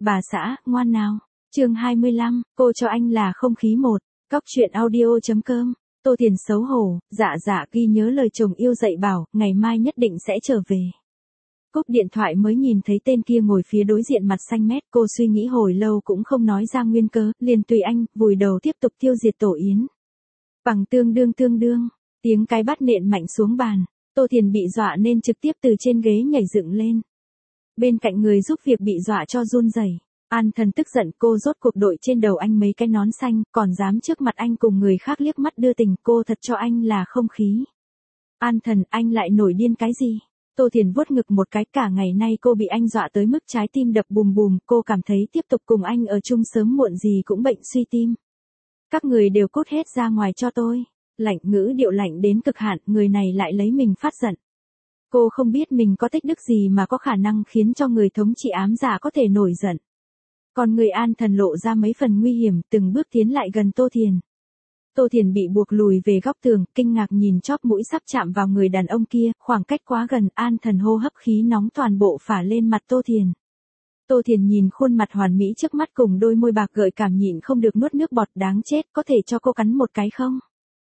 Bà xã, ngoan nào. Chương 25, cô cho anh là không khí một. Cóc truyện audio.com. Tô Thiền xấu hổ, dạ ghi nhớ lời chồng yêu dạy bảo, ngày mai nhất định sẽ trở về. Cúp điện thoại mới nhìn thấy tên kia ngồi phía đối diện mặt xanh mét, cô suy nghĩ hồi lâu cũng không nói ra nguyên cớ, liền tùy anh, vùi đầu tiếp tục tiêu diệt tổ yến. Bằng tương đương, tiếng cái bát nện mạnh xuống bàn, Tô Thiền bị dọa nên trực tiếp từ trên ghế nhảy dựng lên. Bên cạnh người giúp việc bị dọa cho run rẩy. An Thần tức giận, cô rốt cuộc đội trên đầu anh mấy cái nón xanh, còn dám trước mặt anh cùng người khác liếc mắt đưa tình, cô thật cho anh là không khí. An Thần, anh lại nổi điên cái gì? Tô Thiền vuốt ngực một cái, cả ngày nay cô bị anh dọa tới mức trái tim đập bùm bùm, cô cảm thấy tiếp tục cùng anh ở chung sớm muộn gì cũng bệnh suy tim. Các người đều cút hết ra ngoài cho tôi. Lạnh, ngữ điệu lạnh đến cực hạn, người này lại lấy mình phát giận. Cô không biết mình có tích đức gì mà có khả năng khiến cho người thống trị ám giả có thể nổi giận. Còn người An Thần lộ ra mấy phần nguy hiểm, từng bước tiến lại gần Tô Thiền. Tô Thiền bị buộc lùi về góc tường, kinh ngạc nhìn chóp mũi sắp chạm vào người đàn ông kia, khoảng cách quá gần, An Thần hô hấp khí nóng toàn bộ phả lên mặt Tô Thiền. Tô Thiền nhìn khuôn mặt hoàn mỹ trước mắt cùng đôi môi bạc gợi cảm, nhịn không được nuốt nước bọt, đáng chết, có thể cho cô cắn một cái không?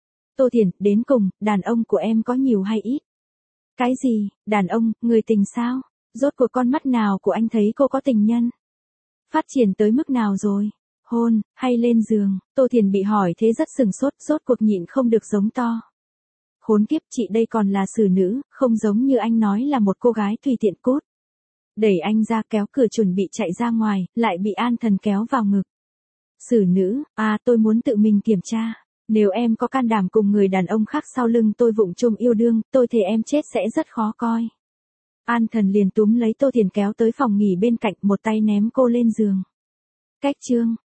Tô Thiền, đến cùng, đàn ông của em có nhiều hay ít? Cái gì, đàn ông, người tình sao? Rốt cuộc con mắt nào của anh thấy cô có tình nhân? Phát triển tới mức nào rồi? Hôn, hay lên giường? Tô Thiền bị hỏi thế rất sừng sốt, rốt cuộc nhịn không được giống to. Khốn kiếp, chị đây còn là xử nữ, không giống như anh nói là một cô gái tùy tiện cút. Đẩy anh ra, kéo cửa chuẩn bị chạy ra ngoài, lại bị An Thần kéo vào ngực. Xử nữ, tôi muốn tự mình kiểm tra. Nếu em có can đảm cùng người đàn ông khác sau lưng tôi vụng trộm yêu đương, tôi thề em chết sẽ rất khó coi. An Thần liền túm lấy Tô Thiền kéo tới phòng nghỉ bên cạnh, một tay ném cô lên giường. Cách chương.